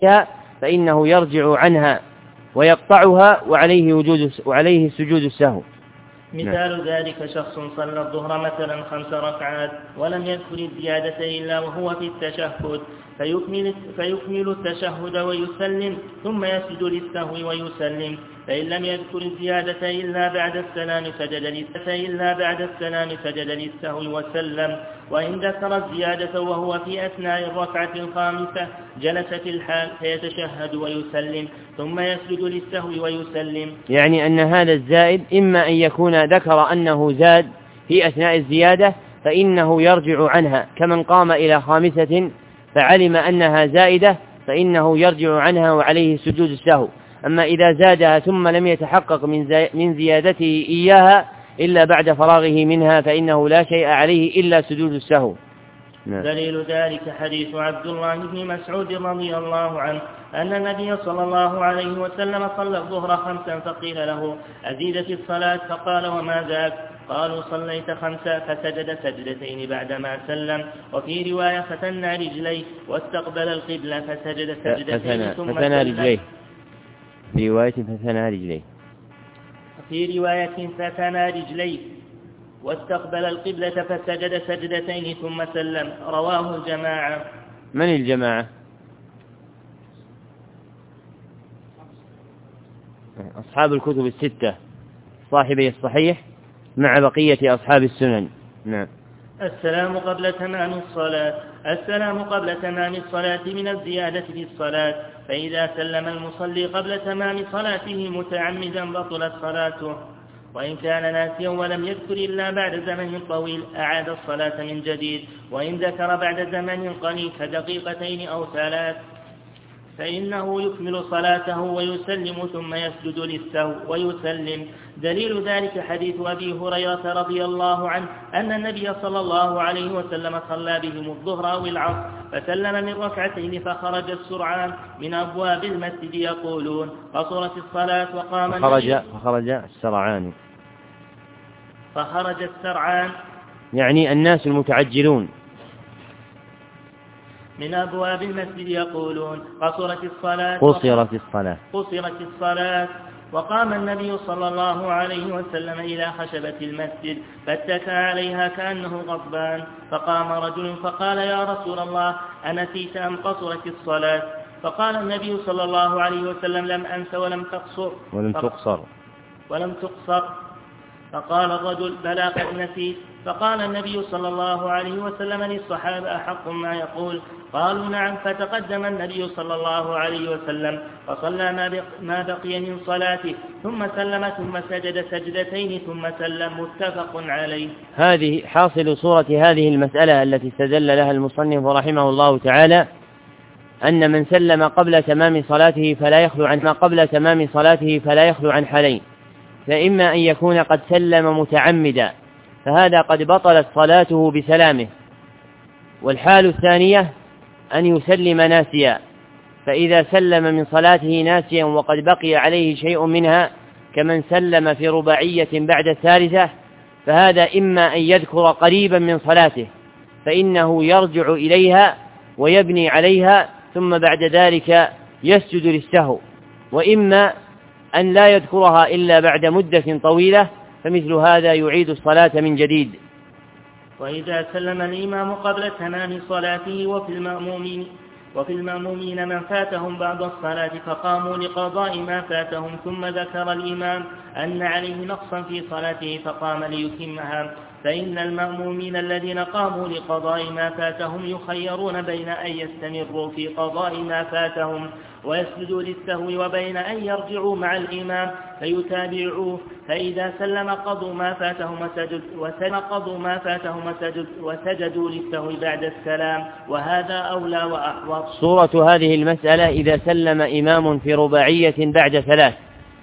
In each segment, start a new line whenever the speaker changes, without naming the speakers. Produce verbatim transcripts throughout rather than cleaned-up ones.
فإنه يرجع عنها ويقطعها وعليه, وجود وعليه سجود السهو.
مثال ذلك شخص صلى الظهر مثلا خمس ركعات ولم يذكر الزيادة إلا وهو في التشهد فيكمل, فيكمل التشهد ويسلم ثم يسجد للسهو ويسلم، فإن لم يذكر الزيادة إلا بعد السلام سجد للسهو إلا بعد السلام سجد للسهو وسلم، وإن ذكر الزيادة وهو في أثناء الركعة الخامسة جلس في الحال فيتشهد ويسلم ثم يسجد للسهو ويسلم.
يعني أن هذا الزائد إما أن يكون ذكر أنه زاد في أثناء الزيادة فإنه يرجع عنها كمن قام إلى خامسة فعلم أنها زائدة فإنه يرجع عنها وعليه سجود السهو. أما إذا زادها ثم لم يتحقق من زيادته إياها إلا بعد فراغه منها فإنه لا شيء عليه إلا سجود السهو.
دليل ذلك حديث عبد الله بن مسعود رضي الله عنه أن النبي صلى الله عليه وسلم صلى الظهر خمسا فقيل له أزيد في الصلاة فقال وما ذاك؟ قالوا صليت خمسا فسجد سجدتين بعدما سلم. وفي رواية فتنى رجليه واستقبل القبلة فسجد سجدتين ثم سلم.
في رواية فتنى رجليه
في رواية فتنى رجليه واستقبل القبلة فسجد سجدتين ثم سلم. رواه الجماعة.
من الجماعة؟ أصحاب الكتب الستة صاحبي الصحيح مع بقية أصحاب السنن. نعم.
السلام قبل تمام الصلاة. السلام قبل تمام الصلاة من الزيادة في الصلاة، فإذا سلم المصلي قبل تمام صلاته متعمدا بطلت صلاته، وإن كان ناسيا ولم يذكر إلا بعد زمن طويل أعاد الصلاة من جديد، وإن ذكر بعد زمن قليل كدقيقتين أو ثلاث فإنه يكمل صلاته ويسلم ثم يسجد للسهو ويسلم. دليل ذلك حديث أبي هريرة رضي الله عنه أن النبي صلى الله عليه وسلم صلى بهم الظهر أو العصر فسلم من ركعتين فخرج السرعان من أبواب المسجد يقولون قصرت الصلاة وقام
فخرج, فخرج السرعان
فخرج السرعان
يعني الناس المتعجلون
من أبواب المسجد يقولون قصرت الصلاة
قصرت الصلاة
قصرت الصلاة وقام النبي صلى الله عليه وسلم إلى خشبة المسجد فاتكى عليها كأنه غضبان، فقام رجل فقال يا رسول الله أنسيت أم قصرت الصلاة؟ فقال النبي صلى الله عليه وسلم لم أنس ولم تقصر
ولم تقصر
ولم تقصر فقال الرجل بلى قد نسيت. فقال النبي صلى الله عليه وسلم للصحابة أحق ما يقول؟ قالوا نعم. فتقدم النبي صلى الله عليه وسلم فصلى ما بقي من صلاته ثم سلم ثم سجد سجدتين ثم سلم متفق عليه.
هذه حاصل صورة هذه المسألة التي استدل لها المصنف رحمه الله تعالى أن من سلم قبل تمام صلاته فلا يخلو عن ما قبل تمام صلاته فلا يخلو عن حالين، فإما أن يكون قد سلم متعمدا فهذا قد بطلت صلاته بسلامه، والحال الثانية أن يسلم ناسيا، فإذا سلم من صلاته ناسيا وقد بقي عليه شيء منها كمن سلم في رباعية بعد الثالثة فهذا إما أن يذكر قريبا من صلاته فإنه يرجع إليها ويبني عليها ثم بعد ذلك يسجد للسهو، وإما أن لا يذكرها إلا بعد مدة طويلة فمثل هذا يعيد الصلاة من جديد.
وإذا سلم الإمام قبل تمام صلاته وفي المأمومين وفي المأمومين من فاتهم بعض الصلاة فقاموا لقضاء ما فاتهم ثم ذكر الإمام أن عليه نقصا في صلاته فقام ليتمها، فإن المأمومين الذين قاموا لقضاء ما فاتهم يخيرون بين أن يستمروا في قضاء ما فاتهم ويسجدوا للسهو وبين أن يرجعوا مع الإمام فيتابعوه، فإذا سلم قضوا ما فاتهم وسجدوا قضوا ما فاتهم وسجدوا للسهو بعد السلام، وهذا أولى وأحوط.
صورة هذه المسألة إذا سلم إمام في رباعية بعد ثلاث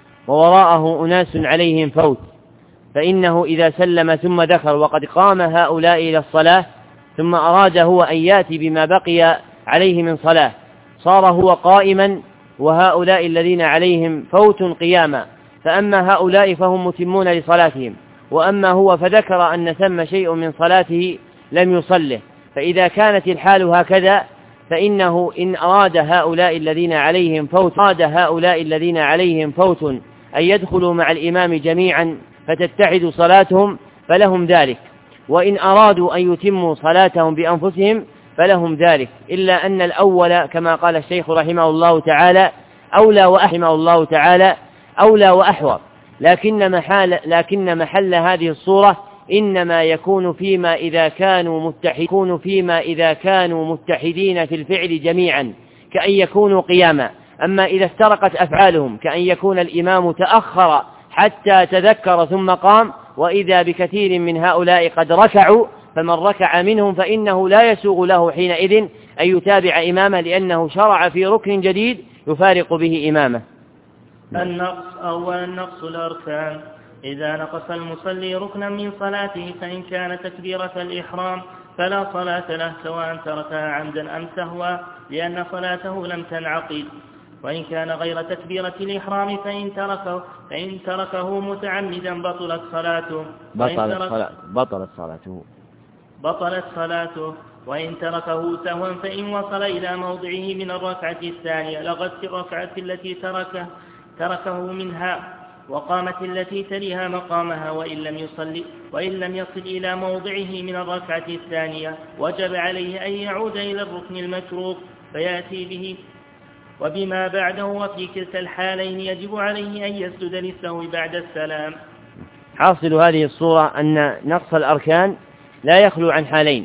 ووراءه أناس عليهم فوت، فإنه إذا سلم ثم ذكر وقد قام هؤلاء إلى الصلاة ثم أراد هو أن يأتي بما بقي عليه من صلاة صار هو قائما وهؤلاء الذين عليهم فوت قياما، فأما هؤلاء فهم متمون لصلاتهم، وأما هو فذكر أن ثم شيء من صلاته لم يصله، فإذا كانت الحال هكذا فإنه إن أراد هؤلاء الذين عليهم فوت أراد هؤلاء الذين عليهم فوت أن يدخلوا مع الإمام جميعا فتتحد صلاتهم فلهم ذلك، وإن أرادوا أن يتموا صلاتهم بأنفسهم فلهم ذلك، إلا أن الأول كما قال الشيخ رحمه الله تعالى أولى وأحمه الله تعالى أولى وأحوط، لكن محل, لكن محل هذه الصورة إنما يكون فيما إذا كانوا متحدين يكون فيما إذا كانوا متحدين في الفعل جميعا كأن يكونوا قياما. أما إذا افترقت أفعالهم كأن يكون الإمام تأخر حتى تذكر ثم قام، وإذا بكثير من هؤلاء قد ركعوا، فمن ركع منهم فإنه لا يسوغ له حينئذ أن يتابع إمامه، لأنه شرع في ركن جديد يفارق به إمامه.
النقص أولا نقص الأركان. إذا نقص المصلي ركنا من صلاته فإن كان تكبيرة الإحرام فلا صلاة له سواء تركها عمدا أم سهوا، لأن صلاته لم تنعقد. وإن كان غير تكبيرة الإحرام فإن تركه, فإن تركه متعمدا بطلت صلاته
بطلت, صلاة بطلت صلاته
بطلت صلاته وإن تركه سهوا فإن وصل إلى موضعه من الركعة الثانية لغت الركعة التي تركه, تركه منها وقامت التي تليها مقامها، وإن لم يصل وإن لم يصل إلى موضعه من الركعة الثانية وجب عليه أن يعود إلى الركن المتروك فيأتي به وبما بعده، وفي كلتا الحالين يجب عليه أن يسجد للسهو بعد السلام.
حاصل هذه الصورة أن نقص الأركان لا يخلو عن حالين،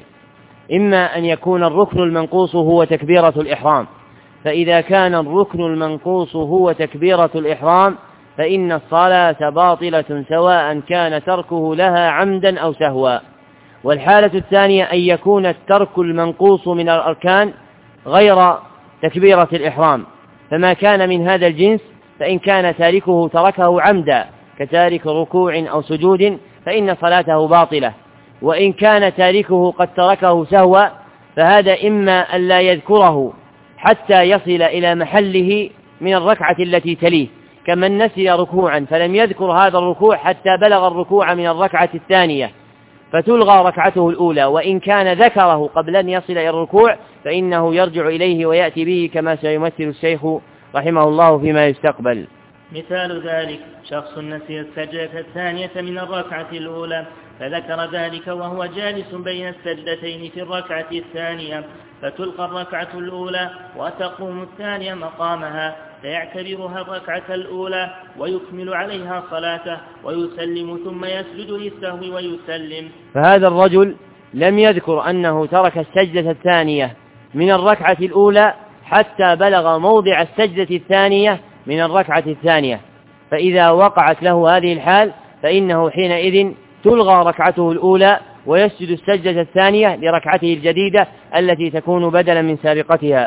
إما أن يكون الركن المنقوص هو تكبيرة الإحرام، فإذا كان الركن المنقوص هو تكبيرة الإحرام فإن الصلاة باطلة سواء كان تركه لها عمدا أو سهوا. والحالة الثانية أن يكون الترك المنقوص من الأركان غير تكبيرة الإحرام، فما كان من هذا الجنس فإن كان تاركه تركه عمدا كتارك ركوع أو سجود فإن صلاته باطلة، وإن كان تاركه قد تركه سهوا فهذا إما أن لا يذكره حتى يصل إلى محله من الركعة التي تليه، كمن نسي ركوعا فلم يذكر هذا الركوع حتى بلغ الركوع من الركعة الثانية فتلغى ركعته الأولى، وإن كان ذكره قبل أن يصل إلى الركوع فإنه يرجع إليه ويأتي به كما سيمثل الشيخ رحمه الله فيما يستقبل.
مثال ذلك شخص نسي السجدة الثانية من الركعة الأولى فذكر ذلك وهو جالس بين السجدتين في الركعة الثانية، فتلقى الركعة الأولى وتقوم الثانية مقامها، فيعتبرها الركعة الأولى ويكمل عليها صلاته ويسلم ثم يسجد للسهو ويسلم.
فهذا الرجل لم يذكر أنه ترك السجدة الثانية من الركعة الأولى حتى بلغ موضع السجدة الثانية من الركعة الثانية، فإذا وقعت له هذه الحال فإنه حينئذ تلغى ركعته الأولى ويسجد السجدة الثانية لركعته الجديدة التي تكون بدلا من سابقتها.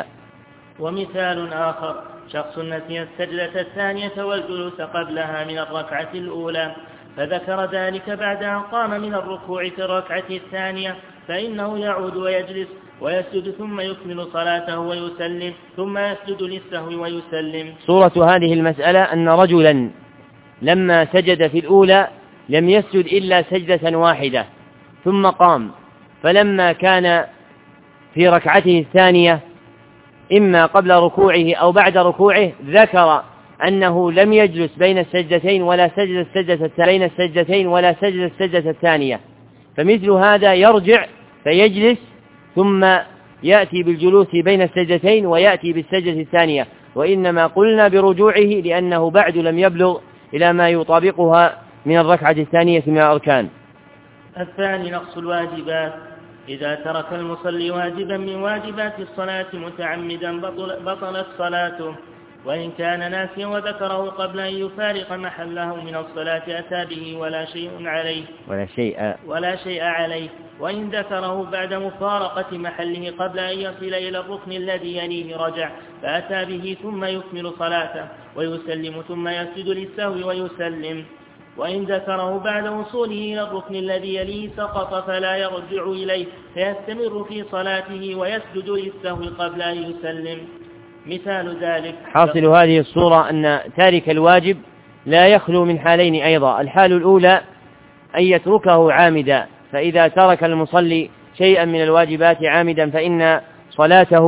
ومثال آخر شخص نسي السجدة الثانية والجلوس قبلها من الركعة الأولى فذكر ذلك بعد أن قام من الركوع في الركعة الثانية، فإنه يعود ويجلس ويسجد ثم يكمل صلاته ويسلم ثم يسجد للسهو ويسلم.
صورة هذه المسألة أن رجلا لما سجد في الأولى لم يسجد إلا سجدة واحدة ثم قام، فلما كان في ركعته الثانية إما قبل ركوعه أو بعد ركوعه ذكر أنه لم يجلس بين السجدتين ولا سجد السجدة بين السجدتين ولا سجد السجدة الثانية، فمثل هذا يرجع فيجلس ثم يأتي بالجلوس بين السجدتين ويأتي بالسجدة الثانية، وإنما قلنا برجوعه لأنه بعد لم يبلغ إلى ما يطابقها من الركعة الثانية من الأركان.
الثاني نقص الواجبات. إذا ترك المصلي واجبا من واجبات الصلاة متعمدا بطل بطلت صلاته، وإن كان ناسيا وذكره قبل أن يفارق محله من الصلاة أتى به ولا شيء عليه
ولا شيء
ولا شيء عليه وإن ذكره بعد مفارقة محله قبل أن يصل إلى الركن الذي يليه رجع فأتى به ثم يكمل صلاته ويسلم ثم يسجد للسهو ويسلم، وإن ذكره بعد وصوله إلى الركن الذي يليه سقط فلا يرجع إليه فيستمر في صلاته ويسجد للسهو قبل أن يسلم. مثال ذلك
حاصل هذه الصورة أن تارك الواجب لا يخلو من حالين أيضا. الحال الأولى أن يتركه عامدا، فإذا ترك المصلي شيئا من الواجبات عامدا فإن صلاته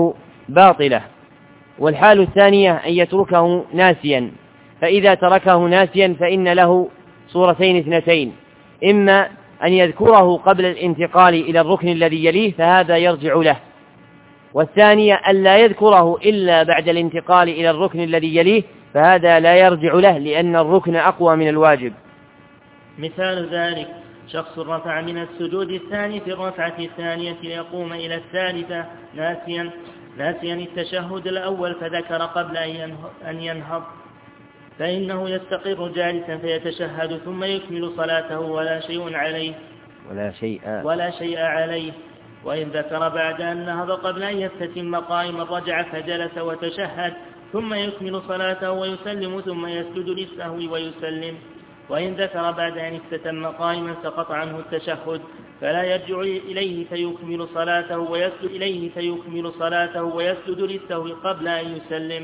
باطلة. والحال الثانية أن يتركه ناسيا، فإذا تركه ناسيا فإن له صورتين اثنتين: إما أن يذكره قبل الانتقال إلى الركن الذي يليه فهذا يرجع له، والثانية أن لا يذكره إلا بعد الانتقال إلى الركن الذي يليه فهذا لا يرجع له، لأن الركن أقوى من الواجب.
مثال ذلك: شخص رفع من السجود الثاني في الركعة الثانية ليقوم إلى الثالثة ناسيا ناسيا التشهد الأول فذكر قبل أن ينهض، فإنه يستقر جالسا فيتشهد ثم يكمل صلاته ولا شيء عليه
ولا شيء
ولا شيء عليه. وإن ذكر بعد أن نهض قبل أن يستتم قائما رجع فجلس وتشهد ثم يكمل صلاته ويسلم ثم يسجد للسهو ويسلم. وإن ذكر بعد أن استتم قائما سقط عنه التشهد فلا يرجع إليه فيكمل صلاته ويسجد إليه فيكمل صلاته ويسجد للسهو قبل أن يسلم.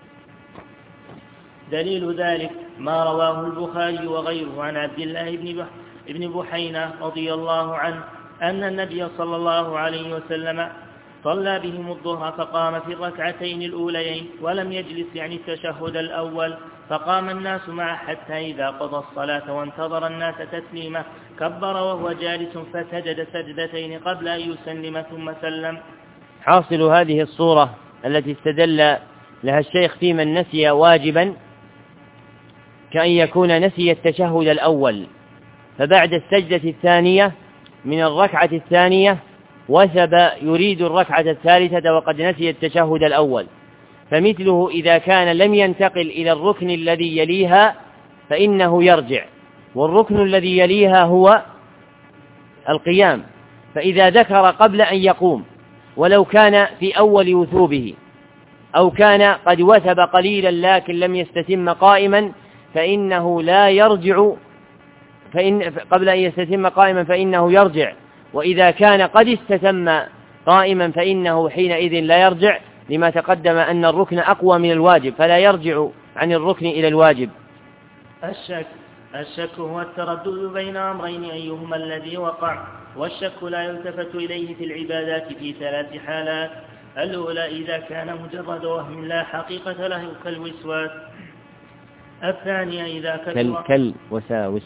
دليل ذلك ما رواه البخاري وغيره عن عبد الله بن بحينة رضي الله عنه أن النبي صلى الله عليه وسلم صلى بهم الظهر فقام في الركعتين الأوليين ولم يجلس يعني التشهد الأول، فقام الناس معه حتى إذا قضى الصلاة وانتظر الناس تسليمه كبر وهو جالس فسجد سجدتين قبل أن يسلم ثم سلم.
حاصل هذه الصورة التي استدل لها الشيخ في من نسي واجبا كأن يكون نسي التشهد الأول فبعد السجدة الثانية من الركعة الثانية وثب يريد الركعة الثالثة وقد نسي التشهد الأول، فمثله إذا كان لم ينتقل إلى الركن الذي يليها فإنه يرجع، والركن الذي يليها هو القيام، فإذا ذكر قبل أن يقوم ولو كان في أول وثوبه أو كان قد وثب قليلا لكن لم يستتم قائما فإنه لا يرجع، فإن قبل أن يستتم قائما فإنه يرجع، وإذا كان قد استتم قائما فإنه حينئذ لا يرجع، لما تقدم أن الركن أقوى من الواجب فلا يرجع عن الركن إلى الواجب.
الشك الشك هو التردد بين أمرين أيهما الذي وقع، والشك لا يلتفت إليه في العبادات في ثلاث حالات: الأولى إذا كان مجرد وهم لا حقيقة له كالوسواس، الثانية إذا كثر
كالوساوس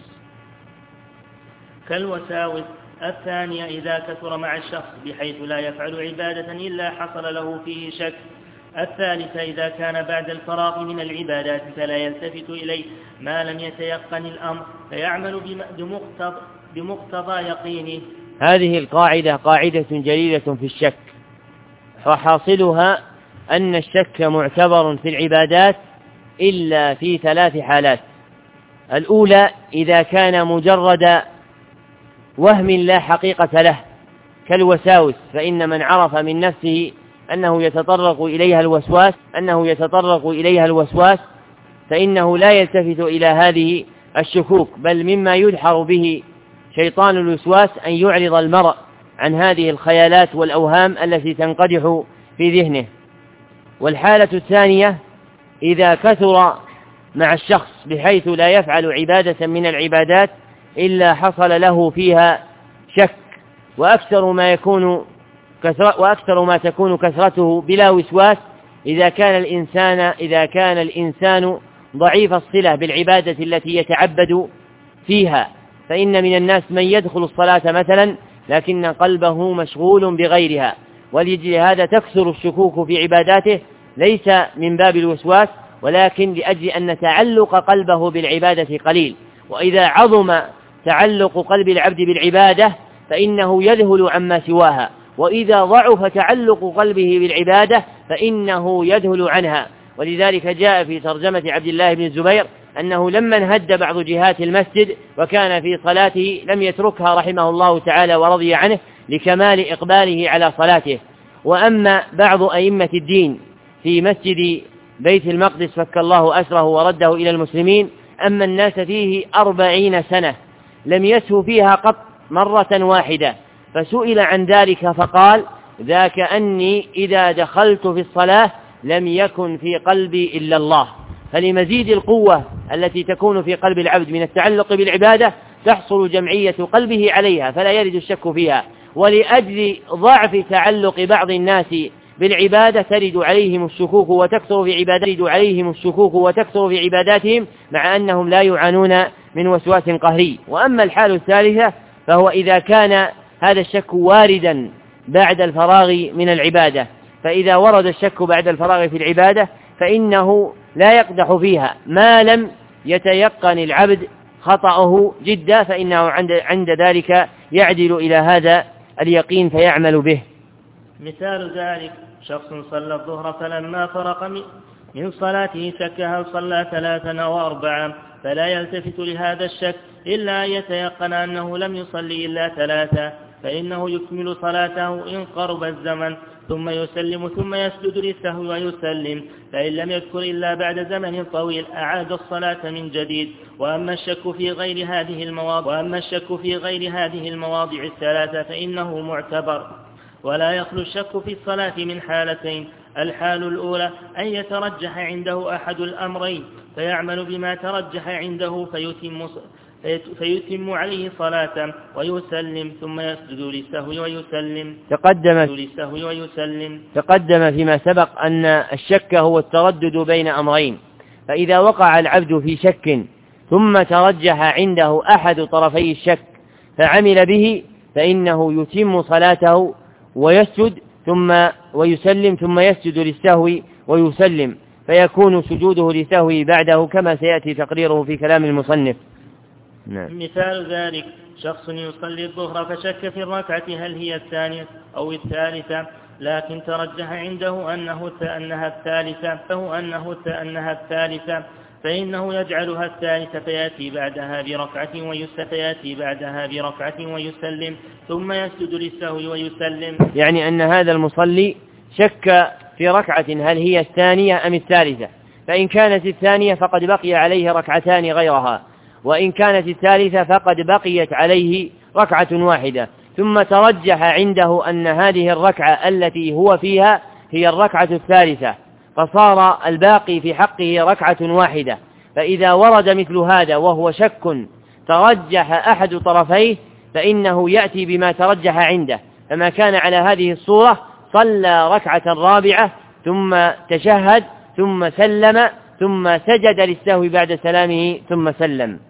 كالوساوس الثانية إذا كثر مع الشخص بحيث لا يفعل عبادة إلا حصل له فيه شك، الثالثة إذا كان بعد الفراغ من العبادات فلا يلتفت إليه ما لم يتيقن الأمر فيعمل بمقتضى, بمقتضى يقينه.
هذه القاعدة قاعدة جليلة في الشك، وحاصلها أن الشك معتبر في العبادات إلا في ثلاث حالات: الأولى إذا كان مجرد وهم لا حقيقة له كالوساوس، فإن من عرف من نفسه أنه يتطرق إليها الوسواس أنه يتطرق إليها الوسواس فإنه لا يلتفت إلى هذه الشكوك، بل مما يدحر به شيطان الوسواس أن يعرض المرء عن هذه الخيالات والأوهام التي تنقدح في ذهنه. والحالة الثانية إذا كثر مع الشخص بحيث لا يفعل عبادة من العبادات إلا حصل له فيها شك، وأكثر ما يكون كثرة وأكثر ما تكون كثرته بلا وسواس إذا كان الإنسان إذا كان الإنسان ضعيف الصلة بالعبادة التي يتعبد فيها، فإن من الناس من يدخل الصلاة مثلا لكن قلبه مشغول بغيرها، ولأجل هذا تكثر الشكوك في عباداته ليس من باب الوسواس ولكن لأجل أن تعلق قلبه بالعبادة قليل، وإذا عظم تعلق قلب العبد بالعبادة فإنه يذهل عما سواها، وإذا ضعف تعلق قلبه بالعبادة فإنه يذهل عنها. ولذلك جاء في ترجمة عبد الله بن الزبير أنه لما انهد بعض جهات المسجد وكان في صلاته لم يتركها رحمه الله تعالى ورضي عنه لكمال إقباله على صلاته. وأما بعض أئمة الدين في مسجد بيت المقدس فك الله أسره ورده إلى المسلمين أما الناس فيه أربعين سنة لم يسهو فيها قط مرة واحدة، فسئل عن ذلك فقال: ذاك أني إذا دخلت في الصلاة لم يكن في قلبي إلا الله. فلمزيد القوة التي تكون في قلب العبد من التعلق بالعبادة تحصل جمعية قلبه عليها فلا يرد الشك فيها، ولأجل ضعف تعلق بعض الناس بالعبادة ترد عليهم الشكوك وتكثر في عبادات عليهم الشكوك وتكثر في عباداتهم مع أنهم لا يعانون من وسواس قهري. وأما الحال الثالثة فهو إذا كان هذا الشك واردا بعد الفراغ من العبادة، فإذا ورد الشك بعد الفراغ في العبادة فإنه لا يقدح فيها ما لم يتيقن العبد خطأه جدا، فإنه عند, عند ذلك يعدل إلى هذا اليقين فيعمل به.
مثال ذلك شخص صلى الظهر فلما فرق من صلاته شك هل صلى ثلاثا أو أربعا، فلا يلتفت لهذا الشك إلا أن يتيقن أنه لم يصلي إلا ثلاثا، فإنه يكمل صلاته إن قرب الزمن ثم يسلم ثم يسجد للسهو ويسلم، فإن لم يذكر إلا بعد زمن طويل أعاد الصلاة من جديد. وأما الشك في غير هذه المواضع وأما الشك في غير هذه المواضع الثلاثة فإنه معتبر. ولا يخلو الشك في الصلاة من حالتين: الحال الأولى أن يترجح عنده أحد الأمرين فيعمل بما ترجح عنده فيتم فيتم عليه صلاة ويسلم ثم يسجد للسهو ويسلم.
تقدم
للسهو ويسلم
تقدم فيما سبق أن الشك هو التردد بين أمرين، فإذا وقع العبد في شك ثم ترجح عنده أحد طرفي الشك فعمل به فإنه يتم صلاته ويسجد ثم ويسلم ثم يسجد للسهو ويسلم، فيكون سجوده للسهو بعده كما سيأتي تقريره في كلام المصنف.
نعم. مثال ذلك شخص يصلي الظهر فشك في الركعة هل هي الثانية أو الثالثة، لكن ترجح عنده أنه أنها الثالثة فهو أنه أنها الثالثة فإنه يجعلها الثالثة فيأتي بعدها بركعة ويسلم فيأتي بعدها بركعة ويسلم ثم يسجد للسهو ويسلم.
يعني أن هذا المصلي شك في ركعة هل هي الثانية أم الثالثة، فإن كانت الثانية فقد بقي عليه ركعتان غيرها، وإن كانت الثالثة فقد بقيت عليه ركعة واحدة، ثم ترجح عنده أن هذه الركعة التي هو فيها هي الركعة الثالثة، فصار الباقي في حقه ركعة واحدة. فإذا ورد مثل هذا وهو شك ترجح أحد طرفيه فإنه يأتي بما ترجح عنده، فما كان على هذه الصورة صلى ركعة رابعة ثم تشهد ثم سلم ثم سجد للسهو بعد سلامه ثم سلم.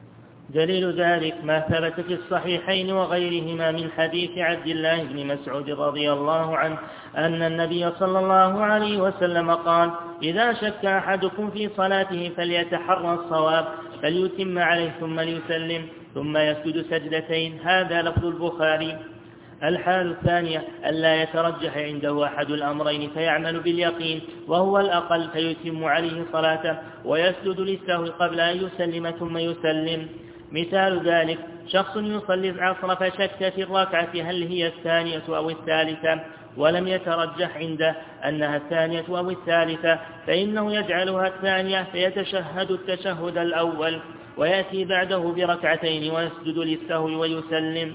دليل ذلك ما ثبت في الصحيحين وغيرهما من حديث عبد الله بن مسعود رضي الله عنه أن النبي صلى الله عليه وسلم قال: إذا شك أحدكم في صلاته فليتحرى الصواب فليتم عليه ثم ليسلم ثم يسجد سجدتين. هذا لفظ البخاري. الحال الثانية ألا يترجح عنده أحد الأمرين فيعمل باليقين وهو الأقل فيتم عليه صلاته ويسجد للسهو قبل أن يسلم ثم يسلم. مثال ذلك شخص يصلي العصر فشك في الركعة هل هي الثانية أو الثالثة ولم يترجح عنده أنها الثانية أو الثالثة، فإنه يجعلها الثانية فيتشهد التشهد الأول ويأتي بعده بركعتين ويسجد للسهو ويسلم.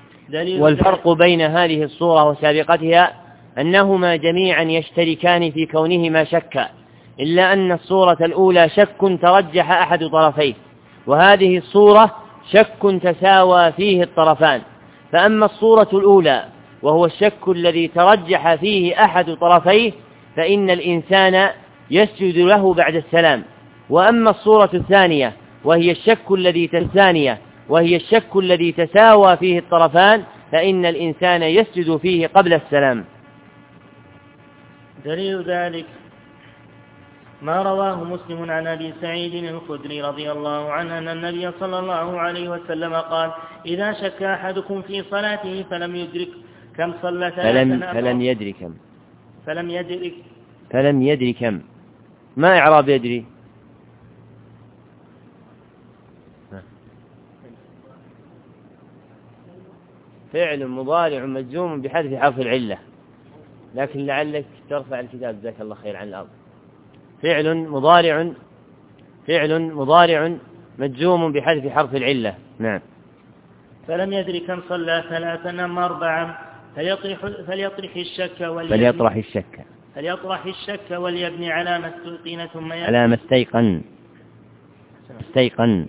والفرق بين هذه الصورة وسابقتها أنهما جميعا يشتركان في كونهما شكا، إلا أن الصورة الأولى شك ترجح أحد طرفيه، وهذه الصورة شك تساوى فيه الطرفان. فأما الصورة الأولى وهو الشك الذي ترجح فيه أحد طرفيه فإن الإنسان يسجد له بعد السلام، وأما الصورة الثانية وهي الشك الذي الثانية وهي الشك الذي تساوى فيه الطرفان فإن الإنسان يسجد فيه قبل السلام.
دليل ذلك ما رواه مسلم عن أبي سعيد الخدري رضي الله عنه أن النبي صلى الله عليه وسلم قال: إذا شك أحدكم في صلاته فلم يدرك كم صلى
فلم, فلم يدري كم
فلم يدرك
فلم يدري كم ما إعراب يدري؟ فعل مضارع مجزوم بحذف حرف العلة، لكن لعلك ترفع الكتاب جزاك الله خير عن الأرض. فعل مضارع فعل مضارع مجزوم بحذف حرف العلة. نعم.
فلم يدري كم صلى ثلاثا أم أربعا فليطرح, فليطرح الشك وليبني
فليطرح الشك
فليطرح الشك وليبني على ما استيقن ثم
على ما استيقن استيقن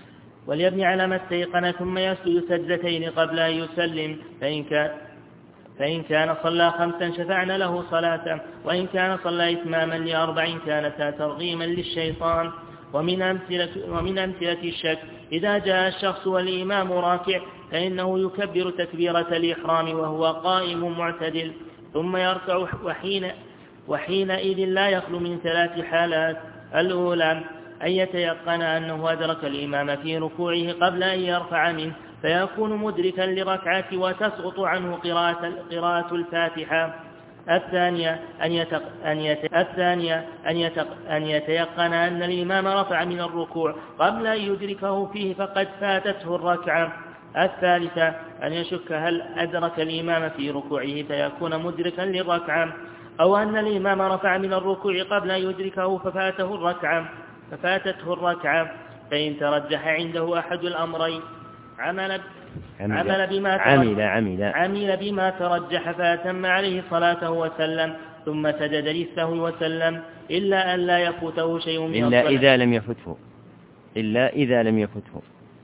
وليبني على ما استيقن ثم يسجد سجدتين قبل أن يسلم، فإن كان فإن كان صلى خمسا شفعنا له صلاة، وإن كان صلى إتماما لأربع كانتا ترغيما للشيطان. ومن أمثلة, ومن أمثلة الشك إذا جاء الشخص والإمام راكع فإنه يكبر تكبيرة الإحرام وهو قائم معتدل ثم يركع، وحين وحينئذ لا يخلو من ثلاث حالات: الأولى أن يتيقن أنه أدرك الإمام في ركوعه قبل أن يرفع منه فيكون مدركا لركعة وتسقط عنه قراءة, قراءة الفاتحة. الثانية أن, يتق... أن, يت... الثانية أن, يتق... أن يتيقن أن الإمام رفع من الركوع قبل أن يدركه فيه فقد فاتته الركعة. الثالثة أن يشك هل أدرك الإمام في ركوعه فيكون مدركا للركعة، أو أن الإمام رفع من الركوع قبل أن يدركه ففاته الركعة ففاتته الركعة. فإن ترجح عنده أحد الأمرين عمل عمل بما
عمل, عمل.
عمل بما ترجح فأتم عليه صلاته وسلم ثم سجد للسهو وسلم، إلا أن لا يفوته شيء من
إلا الصلاة إذا لم يفته إلا إذا لم يفته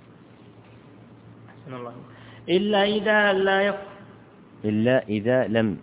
إلا إذا لا يف...
إلا إذا لم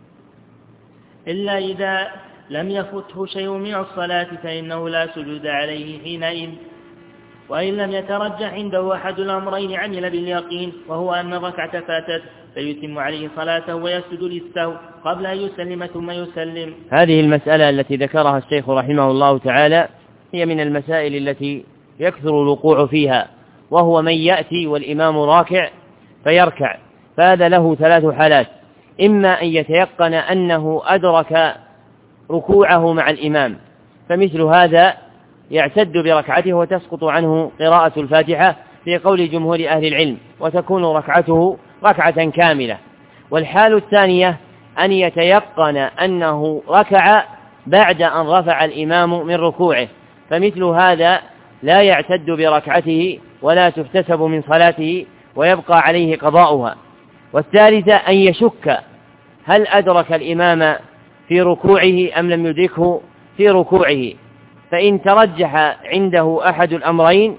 إلا إذا لم يفته شيء من الصلاة فإنه لا سجود عليه حينئذ. وإن لم يترجح عنده أحد الأمرين عمل باليقين، وهو أن الركعة فاتت فيتم عليه صلاته ويسجد للسهو قبل أن يسلم ثم يسلم.
هذه المسألة التي ذكرها الشيخ رحمه الله تعالى هي من المسائل التي يكثر الوقوع فيها، وهو من يأتي والإمام راكع فيركع، فهذا له ثلاث حالات: إما أن يتيقن أنه أدرك ركوعه مع الإمام فمثل هذا يعتد بركعته وتسقط عنه قراءة الفاتحة في قول جمهور أهل العلم، وتكون ركعته ركعة كاملة. والحال الثانية أن يتيقن أنه ركع بعد أن رفع الإمام من ركوعه، فمثل هذا لا يعتد بركعته ولا تحتسب من صلاته ويبقى عليه قضاؤها. والثالثة أن يشك هل أدرك الإمام في ركوعه أم لم يدركه في ركوعه، فإن ترجح عنده أحد الأمرين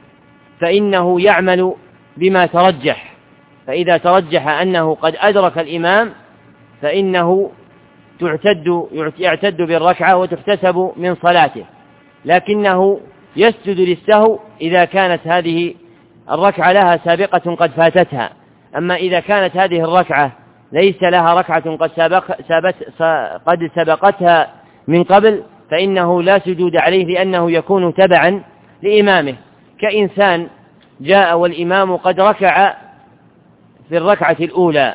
فإنه يعمل بما ترجح، فإذا ترجح أنه قد أدرك الإمام فإنه تعتد يعتد بالركعة وتحتسب من صلاته، لكنه يسجد للسهو إذا كانت هذه الركعة لها سابقة قد فاتتها. أما إذا كانت هذه الركعة ليس لها ركعة قد, سابق سابت قد سبقتها من قبل فإنه لا سجود عليه، لأنه يكون تبعا لإمامه، كإنسان جاء والإمام قد ركع في الركعة الأولى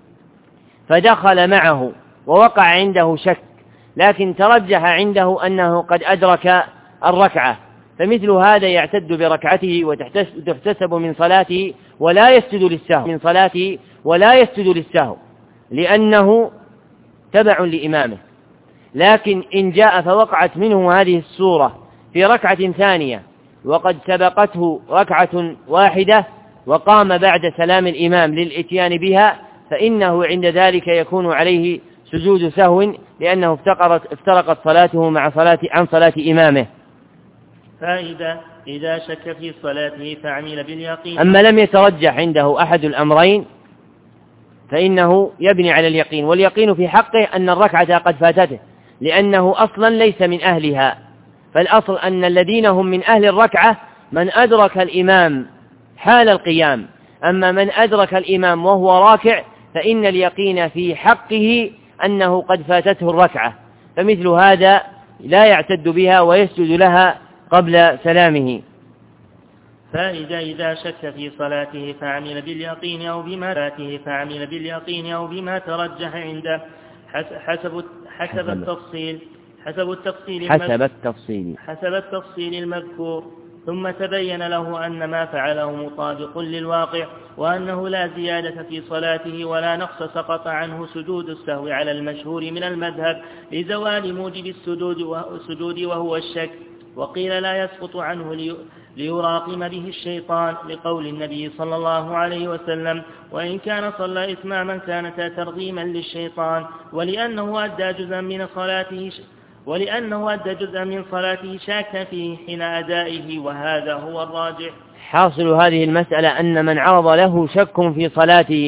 فدخل معه ووقع عنده شك، لكن ترجح عنده أنه قد أدرك الركعة، فمثل هذا يعتد بركعته وتحتسب من صلاته ولا يسجد للسهو من صلاته ولا يسجد للسهو لأنه تبع لإمامه. لكن إن جاء فوقعت منه هذه الصورة في ركعة ثانية وقد سبقته ركعة واحدة وقام بعد سلام الإمام للإتيان بها، فإنه عند ذلك يكون عليه سجود سهو، لأنه افتقرت افترقت صلاته مع صلاة عن صلاة إمامه.
فإذا إذا شك في صلاته فعمل باليقين.
أما لم يترجح عنده أحد الأمرين فإنه يبني على اليقين، واليقين في حقه أن الركعة قد فاتته، لأنه أصلا ليس من أهلها، فالأصل أن الذين هم من أهل الركعة من أدرك الإمام حال القيام، أما من أدرك الإمام وهو راكع فإن اليقين في حقه أنه قد فاتته الركعة، فمثل هذا لا يعتد بها ويسجد لها قبل سلامه.
فإذا إذا شك في صلاته فعمل باليقين أو بما فاته فعمل باليقين أو بما ترجح عنده حسب حسب التفصيل حسب التفصيل
حسب التفصيل
حسب التفصيل المذكور، ثم تبين له أن ما فعله مطابق للواقع، وأنه لا زيادة في صلاته ولا نقص، سقط عنه سجود السهو على المشهور من المذهب لزوال موجب السجود وهو الشك. وقيل لا يسقط عنه ليراقم به الشيطان لقول النبي صلى الله عليه وسلم: وإن كان صلى إتماما كانتا ترغيما للشيطان، ولأنه أدى جزءا من صلاته ولأنه أدى جزءا من صلاته شاكا فيه حين أدائه، وهذا هو الراجح.
حاصل هذه المسألة أن من عرض له شك في صلاته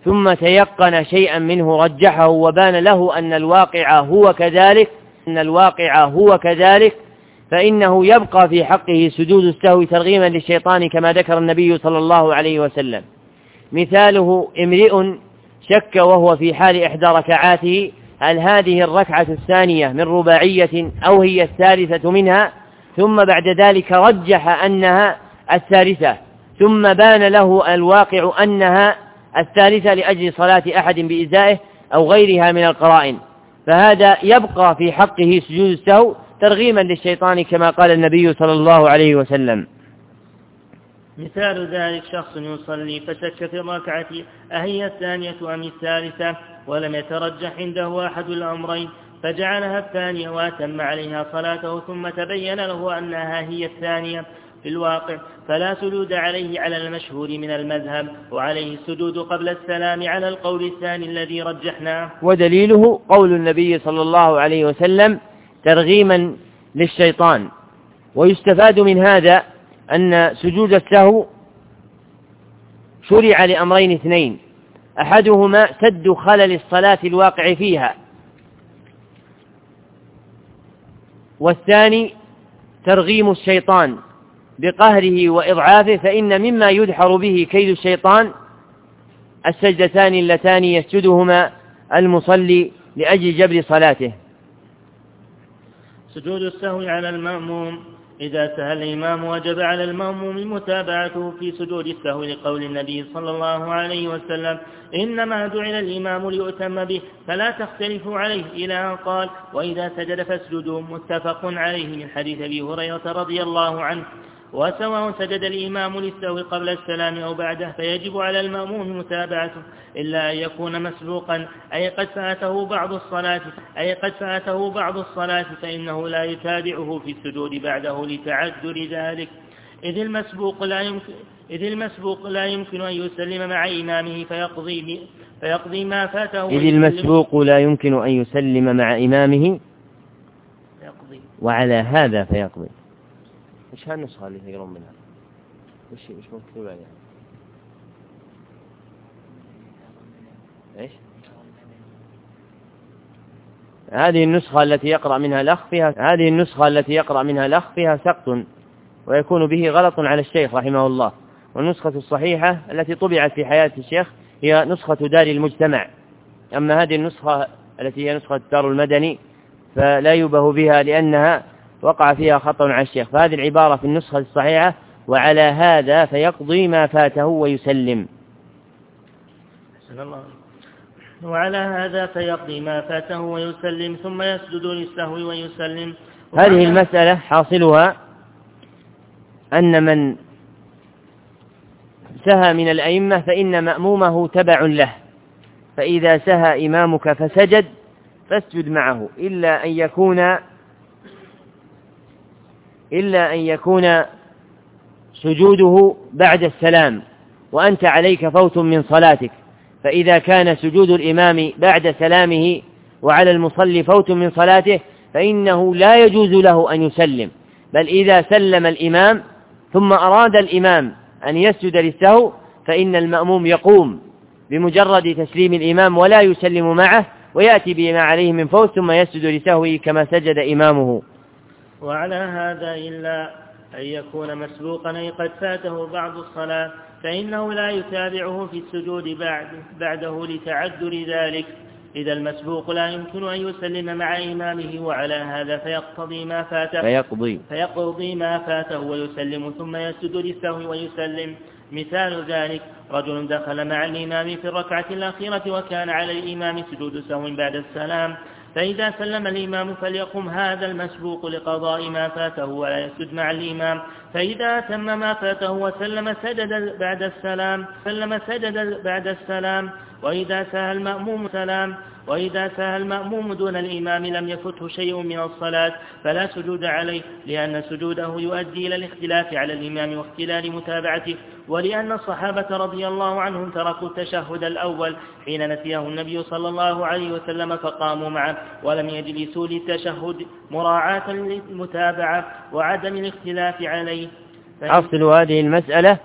ثم تيقن شيئا منه رجحه وبان له أن الواقع هو كذلك أن الواقع هو كذلك فإنه يبقى في حقه سجود السهو ترغيما للشيطان كما ذكر النبي صلى الله عليه وسلم. مثاله امرئ شك وهو في حال إحدى ركعاته هل هذه الركعة الثانية من رباعية أو هي الثالثة منها، ثم بعد ذلك رجح أنها الثالثة، ثم بان له الواقع أنها الثالثة لأجل صلاة أحد بإزائه أو غيرها من القرائن، فهذا يبقى في حقه سجود السهو ترغيما للشيطان كما قال النبي صلى الله عليه وسلم.
مثال ذلك شخص يصلي فشك في الركعة أهي الثانية أم الثالثة ولم يترجح عنده أحد الأمرين فجعلها الثانية وأتم عليها صلاته ثم تبين له أنها هي الثانية في الواقع فلا سجود عليه على المشهور من المذهب، وعليه السجود قبل السلام على القول الثاني الذي رجحناه.
ودليله قول النبي صلى الله عليه وسلم ترغيما للشيطان. ويستفاد من هذا أن سجود السهو شرع لأمرين اثنين، أحدهما سد خلل الصلاة الواقع فيها، والثاني ترغيم الشيطان بقهره وإضعافه، فإن مما يدحر به كيد الشيطان السجدتان اللتان يسجدهما المصلي لأجل جبر صلاته.
سجود السهو على المأموم إذا سهى الإمام وجب على المأموم متابعته في سجود السهو لقول النبي صلى الله عليه وسلم إنما جعل الإمام ليؤتم به فلا تختلفوا عليه إلى أن قال وإذا سجد فاسجدوا، متفق عليه من حديث أبي هريرة رضي الله عنه. وسواء سجد الإمام للسهو قبل السلام أو بعده فيجب على المأموم متابعته إلا أن يكون مسبوقا أي قد فاته بعض الصلاة أي قد فاته بعض الصلاة فإنه لا يتابعه في السجود بعده لتعذر ذلك، إذ المسبوق لا يمكن إذ المسبوق لا يمكن أن يسلم مع إمامه فيقضي فيقضي ما فاته
إذ المسبوق لا يمكن أن يسلم مع إمامه
فيقضي
وعلى هذا فيقضي. إيش هالنسخة اللي تقرون منها؟ إيش إيش مكتوب عليها؟ إيش؟ هذه النسخة التي يقرأ منها الأخ فيها هذه النسخة التي يقرأ منها الأخ فيها سقط ويكون به غلط على الشيخ رحمه الله، والنسخة الصحيحة التي طبعت في حياة الشيخ هي نسخة دار المجتمع، أما هذه النسخة التي هي نسخة دار المدني فلا يبه بها لأنها وقع فيها خطأ على الشيخ، فهذه العبارة في النسخة الصحيحة وعلى هذا فيقضي ما فاته ويسلم.
وعلى هذا فيقضي ما فاته ويسلم ثم يسجد للسهو ويسلم.
هذه المسألة حاصلها أن من سهى من الأئمة فإن مأمومه تبع له، فإذا سهى إمامك فسجد فاسجد معه إلا أن يكون إلا أن يكون سجوده بعد السلام وأنت عليك فوت من صلاتك، فإذا كان سجود الإمام بعد سلامه وعلى المصلي فوت من صلاته فإنه لا يجوز له أن يسلم، بل إذا سلم الإمام ثم أراد الإمام أن يسجد للسهو فإن المأموم يقوم بمجرد تسليم الإمام ولا يسلم معه ويأتي بما عليه من فوت ثم يسجد لسهوه كما سجد إمامه.
وعلى هذا إلا أن يكون مسبوقا أي قد فاته بعض الصلاة فإنه لا يتابعه في السجود بعد بعده لتعذر ذلك، إذا المسبوق لا يمكن أن يسلم مع إمامه، وعلى هذا فيقتضي ما فاته
فيقضي,
فيقضي ما فاته ويسلم ثم يسجد للسهو ويسلم. مثال ذلك رجل دخل مع الإمام في الركعة الأخيرة وكان على الإمام سجود سهو بعد السلام، فإذا سلم الإمام فليقم هذا المسبوق لقضاء ما فاته ولا يسجد مع الإمام، فإذا تم ما فاته وسلم سجد بعد السلام سلم سجد بعد السلام وإذا سهى المأموم سلام وإذا سهى المأموم دون الإمام لم يفته شيء من الصلاة فلا سجود عليه، لأن سجوده يؤدي إلى الاختلاف على الإمام واختلال متابعته، ولأن الصحابة رضي الله عنهم تركوا التشهد الأول حين نسيه النبي صلى الله عليه وسلم فقاموا معه ولم يجلسوا للتشهد مراعاة للمتابعة وعدم الاختلاف عليه.
أصل هذه المسألة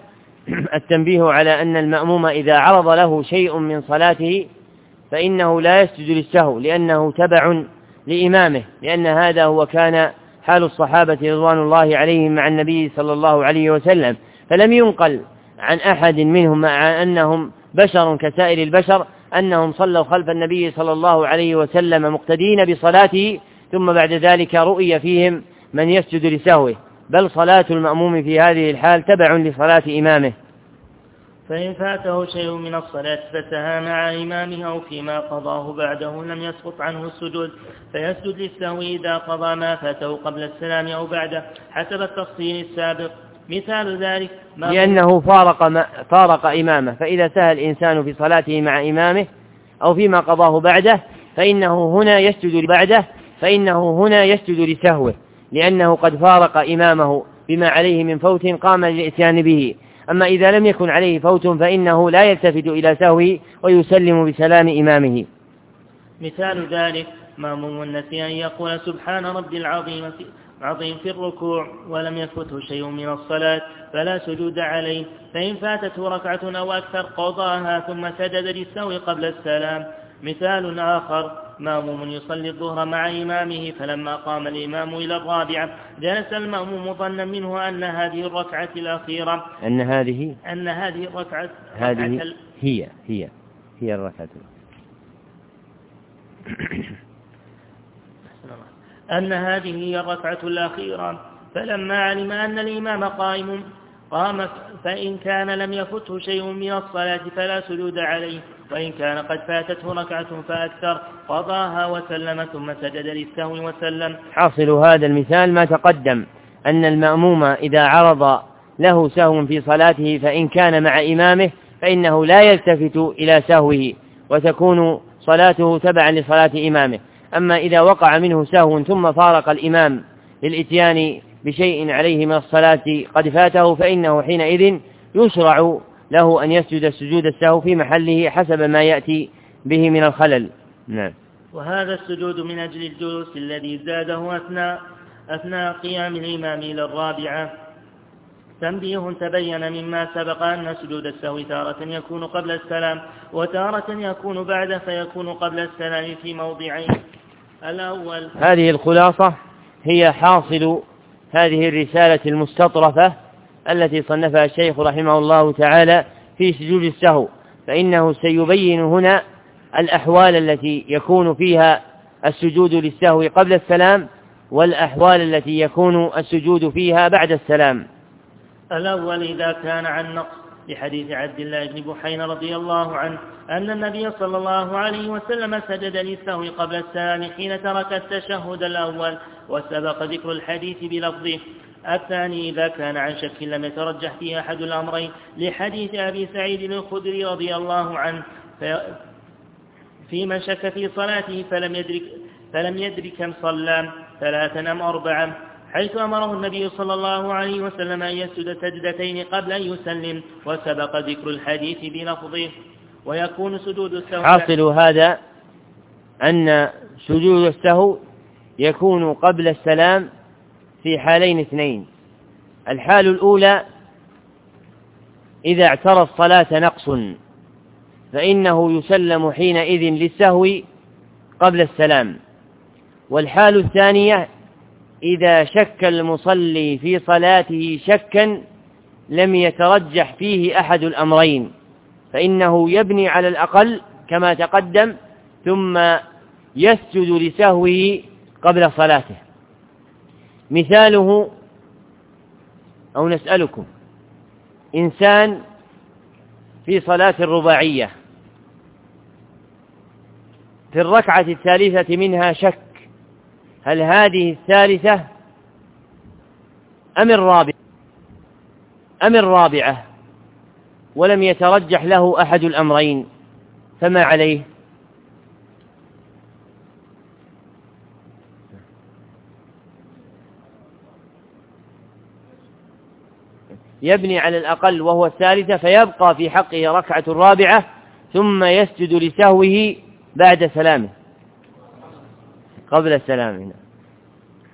التنبيه على أن المأموم إذا عرض له شيء من صلاته فإنه لا يسجد للسهو، لأنه تبع لإمامه، لأن هذا هو كان حال الصحابة رضوان الله عليهم مع النبي صلى الله عليه وسلم، فلم ينقل عن أحد منهم مع أنهم بشر كسائر البشر أنهم صلوا خلف النبي صلى الله عليه وسلم مقتدين بصلاته ثم بعد ذلك رؤي فيهم من يسجد لسهوه، بل صلاة المأموم في هذه الحال تبع لصلاة إمامه.
فإن فاته شيء من الصلاة فسهى مع إمامه أو فيما قضاه بعده لم يسقط عنه السجود، فيسجد للسهو إذا قضى ما فاته قبل السلام أو بعده حسب التفصيل السابق. مثال ذلك
لأنه فارق, ما فارق إمامه، فإذا سهى الإنسان في صلاته مع إمامه أو فيما قضاه بعده فإنه هنا يسجد بعده فإنه هنا يسجد لسهوه، لأنه قد فارق إمامه بما عليه من فوت قام للإتيان به. أما إذا لم يكن عليه فوت فإنه لا يلتفت إلى سهوه ويسلم بسلام إمامه.
مثال ذلك مأموم نسي أن يقول سبحان ربي العظيم في عظيم في الركوع ولم يفته شيء من الصلاة فلا سجود عليه، فإن فاتته ركعة أو أكثر قضاها ثم سجد للسهو قبل السلام. مثال آخر مأموم يصلي الظهر مع إمامه فلما قام الإمام إلى الرابعة جلس المأموم ظنا منه أن هذه الركعة الأخيرة
أن هذه
أن هذه الركعة
هذه هي هي هي الركعة
أن هذه هي الركعة الأخيرة، فلما علم أن الإمام قائم قام، فإن كان لم يفته شيء من الصلاة فلا سجود عليه، وإن كان قد فاتته ركعة فأكثر قضاها وسلم ثم سجد للسهو وسلم.
حاصل هذا المثال ما تقدم، أن المأموم إذا عرض له سهو في صلاته فإن كان مع إمامه فإنه لا يلتفت إلى سهوه وتكون صلاته تبعا لصلاة إمامه. أما إذا وقع منه سهو ثم فارق الإمام للإتيان بشيء عليه من الصلاة قد فاته فإنه حينئذ يشرع له أن يسجد سجود السهو في محله حسب ما يأتي به من الخلل. نعم.
وهذا السجود من أجل الجلوس الذي زاده أثناء, أثناء قيام الإمام إلى الرابعة. تنبيه تبين مما سبق أن سجود السهو تارة يكون قبل السلام وتارة يكون بعد، فيكون قبل السلام في موضعين. الأول
هذه الخلاصة هي حاصل هذه الرسالة المستطرفة التي صنفها الشيخ رحمه الله تعالى في سجود السهو، فإنه سيبين هنا الأحوال التي يكون فيها السجود للسهو قبل السلام والأحوال التي يكون السجود فيها بعد السلام.
الأول إذا كان عن نقص، لحديث عبد الله بن بحين رضي الله عنه أن النبي صلى الله عليه وسلم سجد للسهو قبل السلام حين ترك التشهد الأول، وسبق ذكر الحديث بلفظه. الثاني إذا كان عن شك لم يترجح فيه أحد الأمرين، لحديث أبي سعيد الخدري رضي الله عنه في من شك في صلاته فلم يدرك, فلم يدرك كم صلى ثلاثا أم أربعا، حيث أمره النبي صلى الله عليه وسلم أن يسجد سجدتين قبل أن يسلم، وسبق ذكر الحديث بلفظه. ويكون سجود السهو
حاصل هذا أن سجود السهو يكون قبل السلام في حالين اثنين. الحال الأولى إذا اعترى الصلاة نقص فإنه يسلم حينئذ للسهو قبل السلام. والحال الثانية إذا شك المصلي في صلاته شكا لم يترجح فيه أحد الأمرين فإنه يبني على الأقل كما تقدم ثم يسجد لسهوه قبل صلاته. مثاله أو نسألكم، إنسان في صلاة الرباعية في الركعة الثالثة منها شك هل هذه الثالثة أم الرابعة أم الرابعة ولم يترجح له أحد الأمرين، فما عليه؟ يبني على الأقل وهو الثالثة فيبقى في حقه ركعة الرابعة ثم يسجد لسهوه بعد سلامه قبل السلام.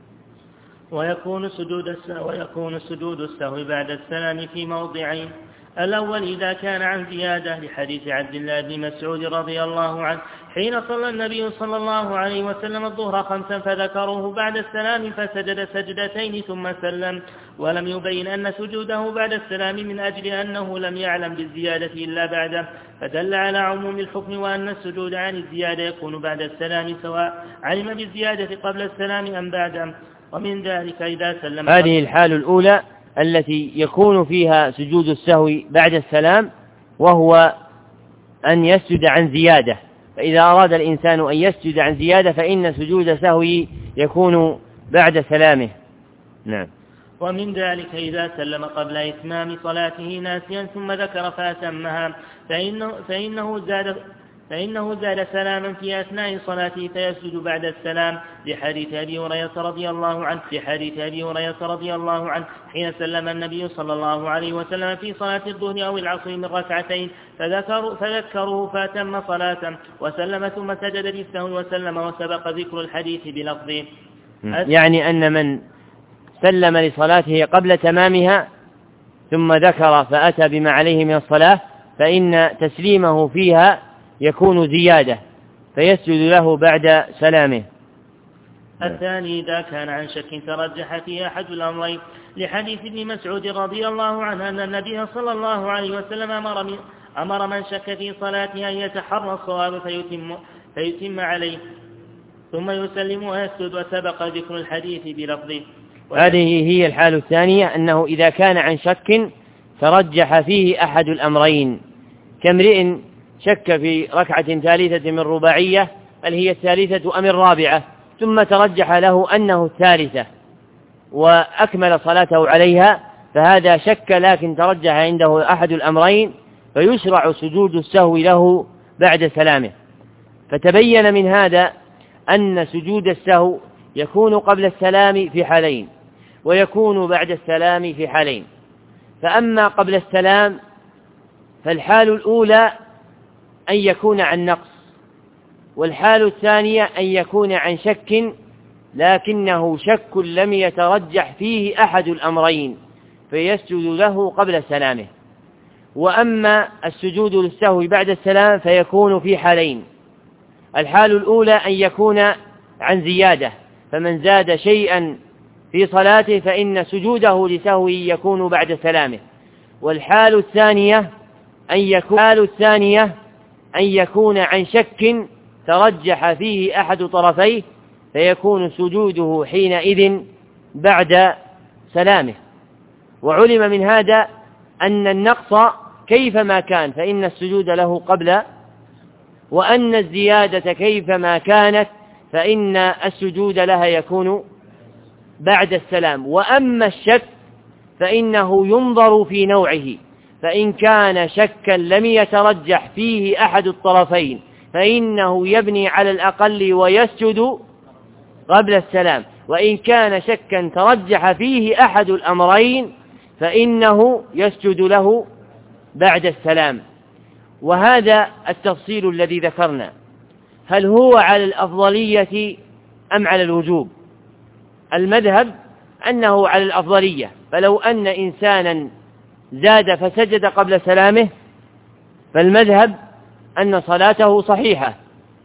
ويكون سجود السهو ويكون سجود السهو بعد السلام في موضعين. الأول إذا كان عن زيادة، لحديث عبد الله بن مسعود رضي الله عنه حين صلى النبي صلى الله عليه وسلم الظهر خمسا فذكروه بعد السلام فسجد سجدتين ثم سلم، ولم يبين أن سجوده بعد السلام من أجل أنه لم يعلم بالزيادة إلا بعده، فدل على عموم الحكم وأن السجود عن الزيادة يكون بعد السلام سواء علم بالزيادة قبل السلام أم بعده. ومن ذلك إذا سلم.
هذه الحال الأولى التي يكون فيها سجود السهو بعد السلام، وهو أن يسجد عن زيادة، فإذا أراد الإنسان أن يسجد عن زيادة فإن سجود سهوه يكون بعد سلامه. نعم.
ومن ذلك إذا سلم قبل إتمام صلاته ناسيا ثم ذكر فأتمها فإنه, فإنه زاد فإنه زاد سلاما في أثناء صلاته فيسجد بعد السلام، لحديث أبي هريرة رضي الله عنه لحديث أبي هريرة رضي الله عنه حين سلم النبي صلى الله عليه وسلم في صلاة الظهر أو العصر من ركعتين فذكروا فذكروه فأتم صلاة وسلم ثم سجد للسهو وسلم، وسبق ذكر الحديث بلفظه.
يعني أن من سلم لصلاته قبل تمامها ثم ذكر فأتى بما عليه من الصلاة فإن تسليمه فيها يكون زيادة فيسجد له بعد سلامه.
الثاني إذا كان عن شك ترجح فيه أحد الأمرين، لحديث ابن مسعود رضي الله عنه أن النبي صلى الله عليه وسلم أمر من, أمر من شك في صلاته أن يتحرى الصواب فيتم, فيتم عليه ثم يسلم ويسجد، وسبق ذكر الحديث بلفظه.
هذه هي الحال الثانية، أنه إذا كان عن شك ترجح فيه أحد الأمرين، كامرئ شك في ركعة ثالثة من رباعية هل هي الثالثة أم الرابعة، ثم ترجح له أنه الثالثة وأكمل صلاته عليها، فهذا شك لكن ترجح عنده أحد الأمرين، فيشرع سجود السهو له بعد سلامه. فتبين من هذا أن سجود السهو يكون قبل السلام في حالين ويكون بعد السلام في حالين. فأما قبل السلام فالحال الأولى أن يكون عن نقص، والحال الثانية أن يكون عن شك لكنه شك لم يترجح فيه أحد الأمرين فيسجد له قبل سلامه. وأما السجود للسهو بعد السلام فيكون في حالين، الحال الأولى أن يكون عن زيادة، فمن زاد شيئا في صلاته فإن سجوده لسهوه يكون بعد سلامه. والحال الثانية أن يكون, الحال الثانية أن يكون عن شك ترجح فيه أحد طرفيه فيكون سجوده حينئذ بعد سلامه. وعلم من هذا أن النقص كيفما كان فإن السجود له قبل، وأن الزيادة كيفما كانت فإن السجود لها يكون بعد السلام. وأما الشك فإنه ينظر في نوعه، فإن كان شكا لم يترجح فيه أحد الطرفين فإنه يبني على الأقل ويسجد قبل السلام، وإن كان شكا ترجح فيه أحد الأمرين فإنه يسجد له بعد السلام. وهذا التفصيل الذي ذكرنا هل هو على الأفضلية أم على الوجوب؟ المذهب أنه على الأفضلية، فلو أن إنسانا زاد فسجد قبل سلامه فالمذهب أن صلاته صحيحة.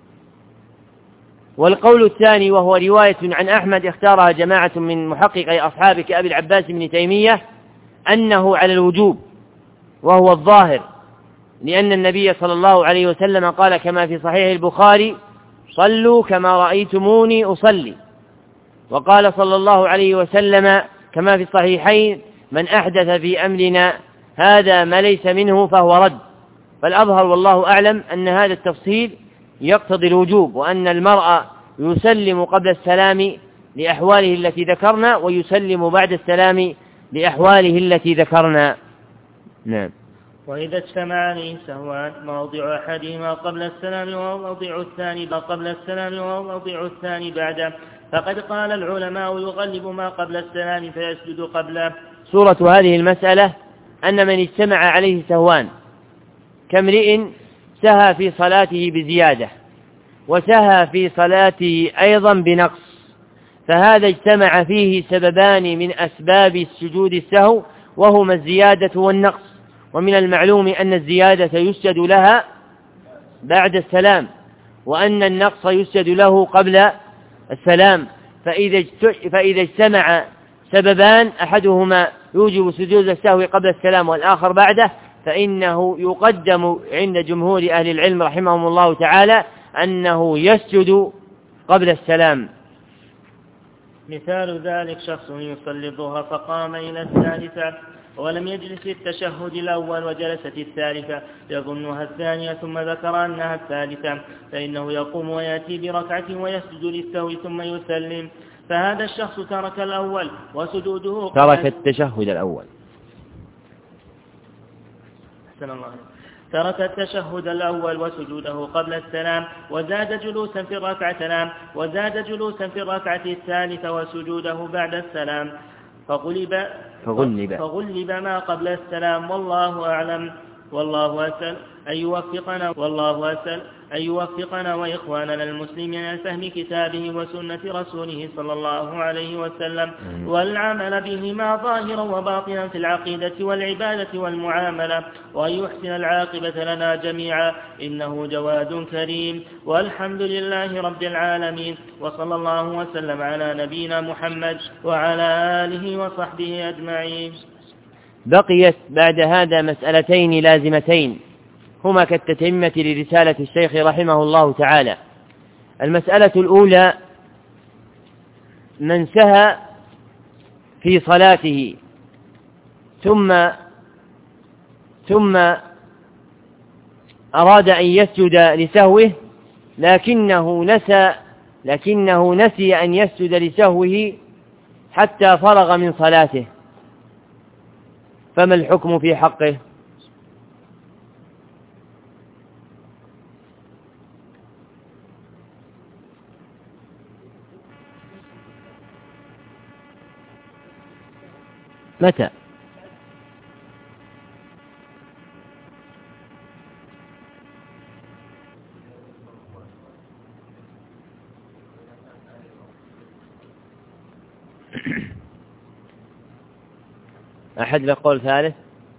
والقول الثاني وهو رواية عن أحمد اختارها جماعة من محققي أصحابه كأبي العباس بن تيمية أنه على الوجوب، وهو الظاهر، لأن النبي صلى الله عليه وسلم قال كما في صحيح البخاري صلوا كما رأيتموني أصلي، وقال صلى الله عليه وسلم كما في الصحيحين من أحدث في أمرنا هذا ما ليس منه فهو رد. فالأظهر والله أعلم أن هذا التفصيل يقتضي الوجوب، وأن المرء يسلم قبل السلام لأحواله التي ذكرنا ويسلم بعد السلام لأحواله التي ذكرنا. نعم.
وإذا اجتمع عليه سهوان موضع أحدهما قبل السلام وموضع الثاني قبل السلام وموضع الثاني بعده، فقد قال العلماء يغلب ما قبل السلام فيسجد قبله.
صورة هذه المسألة أن من اجتمع عليه سهوان كامرئ سهى في صلاته بزيادة وسهى في صلاته أيضا بنقص، فهذا اجتمع فيه سببان من أسباب السجود السهو وهما الزيادة والنقص، ومن المعلوم أن الزيادة يسجد لها بعد السلام، وأن النقص يسجد له قبل السلام، فإذا فإذا اجتمع سببان أحدهما يوجب سجود السهو قبل السلام والآخر بعده، فإنه يقدم عند جمهور أهل العلم رحمهم الله تعالى أنه يسجد قبل السلام.
مثال ذلك شخص يصلي الظهر فقام إلى الثالثة ولم يجلس التشهد الأول وجلست الثالثة يظنها الثانية ثم ذكر أنها الثالثة، فإنه يقوم ويأتي بركعة ويسجد للسهو ثم يسلم، فهذا الشخص ترك الأول وسجوده
ترك التشهد الأول
ترك التشهد الأول وسجوده قبل السلام، وزاد جلوسا في الركعة وزاد جلوسا في الركعة الثالثة وسجوده بعد السلام، فغلب
فغلب,
فغلب ما قبل السلام، والله أعلم. والله أسأل أن يوفقنا والله أسأل أن يوفقنا وإخواننا المسلمين لفهم كتابه وسنة رسوله صلى الله عليه وسلم والعمل بهما ظاهرا وباطنا في العقيدة والعبادة والمعاملة، وأن يحسن العاقبة لنا جميعا، إنه جواد كريم. والحمد لله رب العالمين، وصلى الله وسلم على نبينا محمد وعلى آله وصحبه أجمعين.
بقيت بعد هذا مسألتين لازمتين هما كالتتمة لرسالة الشيخ رحمه الله تعالى. المسألة الأولى: من سهى في صلاته ثم ثم أراد أن يسجد لسهوه لكنه نسى لكنه نسي أن يسجد لسهوه حتى فرغ من صلاته، فما الحكم في حقه؟ متى؟ أحد له قول ثالث؟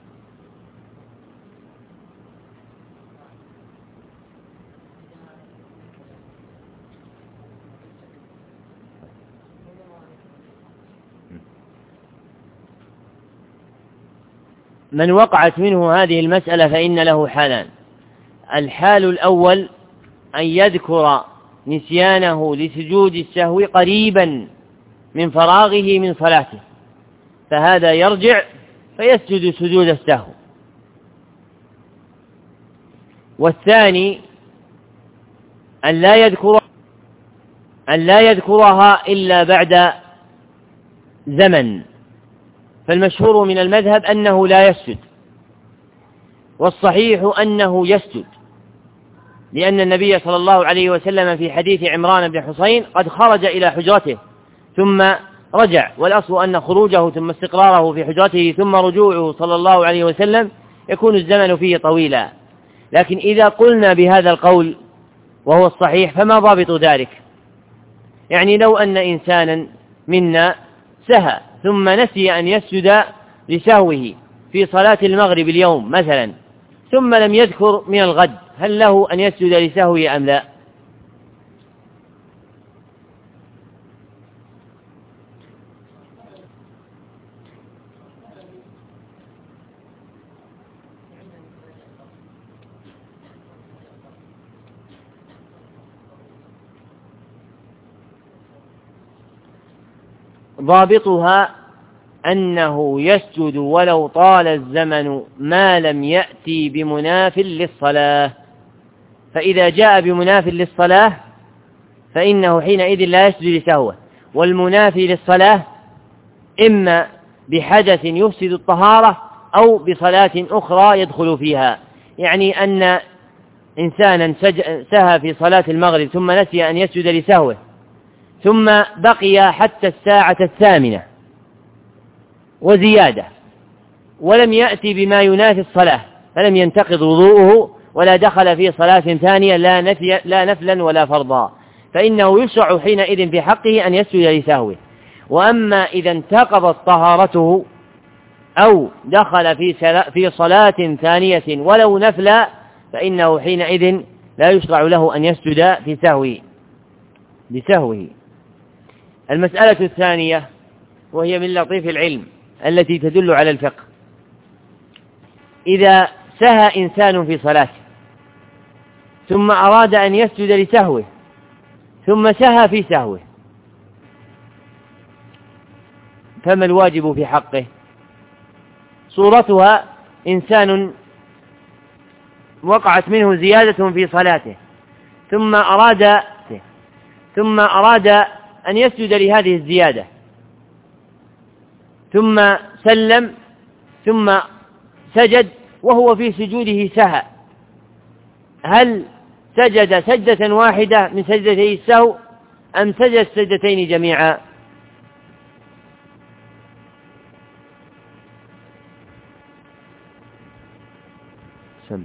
من وقعت منه هذه المسألة فإن له حالان: الحال الأول أن يذكر نسيانه لسجود السهو قريبا من فراغه من صلاته، فهذا يرجع فيسجد سجود السهو. والثاني أن لا يذكر أن لا يذكرها إلا بعد زمن، فالمشهور من المذهب أنه لا يسجد، والصحيح أنه يسجد، لأن النبي صلى الله عليه وسلم في حديث عمران بن حسين قد خرج إلى حجرته ثم رجع، والأصل أن خروجه ثم استقراره في حجرته ثم رجوعه صلى الله عليه وسلم يكون الزمن فيه طويلا. لكن إذا قلنا بهذا القول وهو الصحيح فما ضابط ذلك؟ يعني لو أن إنسانا منا سهى ثم نسي أن يسجد لسهوه في صلاة المغرب اليوم مثلا، ثم لم يذكر من الغد، هل له أن يسجد لسهوه أم لا؟ ضابطها أنه يسجد ولو طال الزمن ما لم يأتي بمناف للصلاة، فإذا جاء بمناف للصلاة فإنه حينئذ لا يسجد لسهوه. والمنافي للصلاة إما بحدث يفسد الطهارة أو بصلاة أخرى يدخل فيها، يعني أن إنسانا سهى في صلاة المغرب ثم نسي أن يسجد لسهوه ثم بقي حتى الساعة الثامنة وزيادة ولم يأتي بما ينافي الصلاة، فلم ينتقض وضوءه ولا دخل في صلاة ثانية لا, نفي لا نفلا ولا فرضا، فإنه يشرع حينئذ في حقه أن يسجد لسهوه. وأما إذا انتقضت طهارته أو دخل في صلاة ثانية ولو نفلا فإنه حينئذ لا يشرع له أن يسجد في سهوه بسهوه. المسألة الثانية وهي من لطيف العلم التي تدل على الفقه: إذا سهى إنسان في صلاته ثم أراد أن يسجد لسهوه ثم سهى في سهوه، فما الواجب في حقه؟ صورتها: إنسان وقعت منه زيادة في صلاته ثم أراد ثم أراد أن يسجد لهذه الزيادة ثم سلم ثم سجد وهو في سجوده سهى، هل سجد سجدة واحدة من سجدتي السهو أم سجد السجدتين جميعا؟ سم.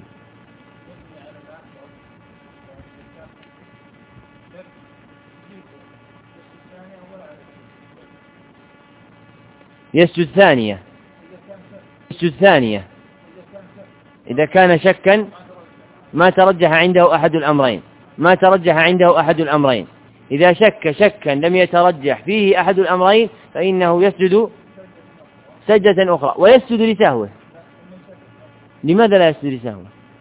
يسجد ثانية يسجد ثانية إذا كان شكا ما ترجح عنده أحد الأمرين ما ترجح عنده أحد الأمرين إذا شك شكا لم يترجح فيه أحد الأمرين فإنه يسجد سجدة أخرى ويسجد لسهوه. لماذا لا يسجد لسهوه؟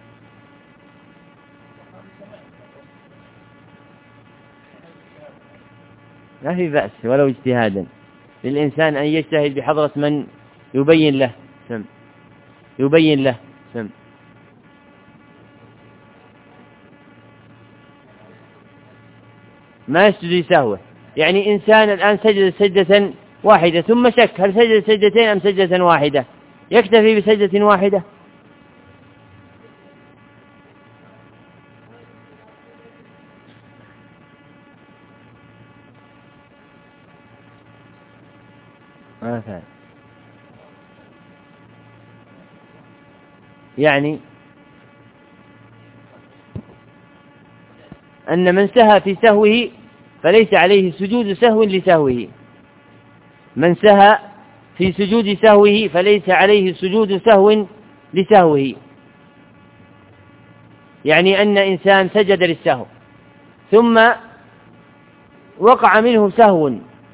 ما في بأس ولو اجتهادا للإنسان أن يجتهد بحضرة من يبين له سم يبين له سم ما يسجد لسهوه. يعني إنسان الآن سجد سجدة واحدة ثم شك هل سجد سجدتين أم سجدة واحدة، يكتفي بسجدة واحدة؟ ما فعل. يعني أن من سهى في سهوه فليس عليه سجود سهو لسهوه من سهى في سجود سهوه فليس عليه سجود سهو لسهوه. يعني أن إنسان سجد للسهو ثم وقع منه سهو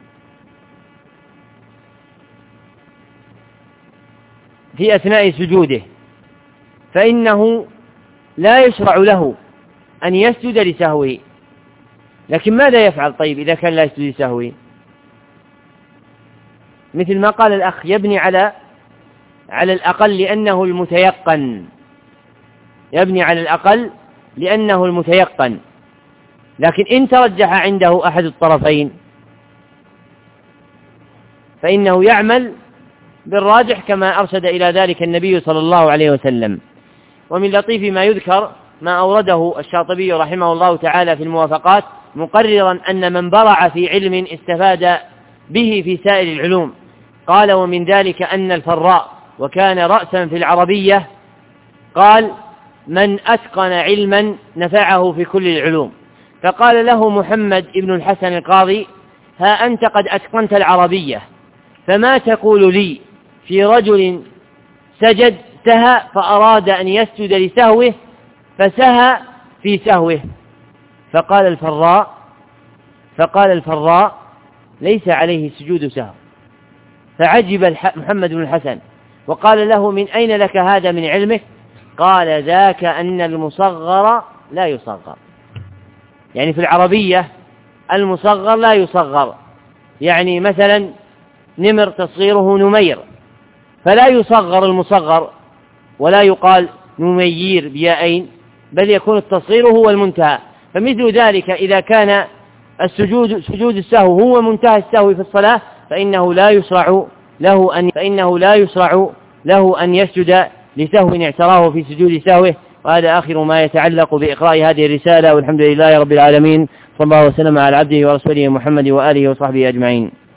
في أثناء سجوده فإنه لا يشرع له أن يسجد لسهوه. لكن ماذا يفعل طيب إذا كان لا يسجد لسهوه؟ مثل ما قال الأخ: يبني على على الأقل لأنه المتيقن يبني على الأقل لأنه المتيقن. لكن إن ترجح عنده أحد الطرفين فإنه يعمل بالراجح كما أرشد إلى ذلك النبي صلى الله عليه وسلم. ومن لطيف ما يذكر ما أورده الشاطبي رحمه الله تعالى في الموافقات مقررا أن من برع في علم استفاد به في سائر العلوم. قال: ومن ذلك أن الفراء وكان رأسا في العربية قال: من أتقن علما نفعه في كل العلوم. فقال له محمد بن الحسن القاضي: ها أنت قد أتقنت العربية فما تقول لي في رجل سجد سهى فأراد أن يسجد لسهوه فسهى في سهوه؟ فقال الفراء فقال الفراء ليس عليه سجود سهو. فعجب محمد بن الحسن وقال له: من أين لك هذا من علمك؟ قال: ذاك أن المصغر لا يصغر. يعني في العربية المصغر لا يصغر. يعني مثلا نمر تصغيره نمير فلا يصغر المصغر ولا يقال نمير بيائين بل يكون التصغير هو المنتهى. فمثل ذلك إذا كان السجود سجود السهو هو منتهى السهو في الصلاة فإنه لا يشرع له أن فإنه لا يشرع له أن يسجد لسهو اعتراه في سجود سهوه. وهذا آخر ما يتعلق بإقراء هذه الرسالة، والحمد لله رب العالمين، صلى الله وسلم على عبده ورسوله محمد وآله وصحبه أجمعين.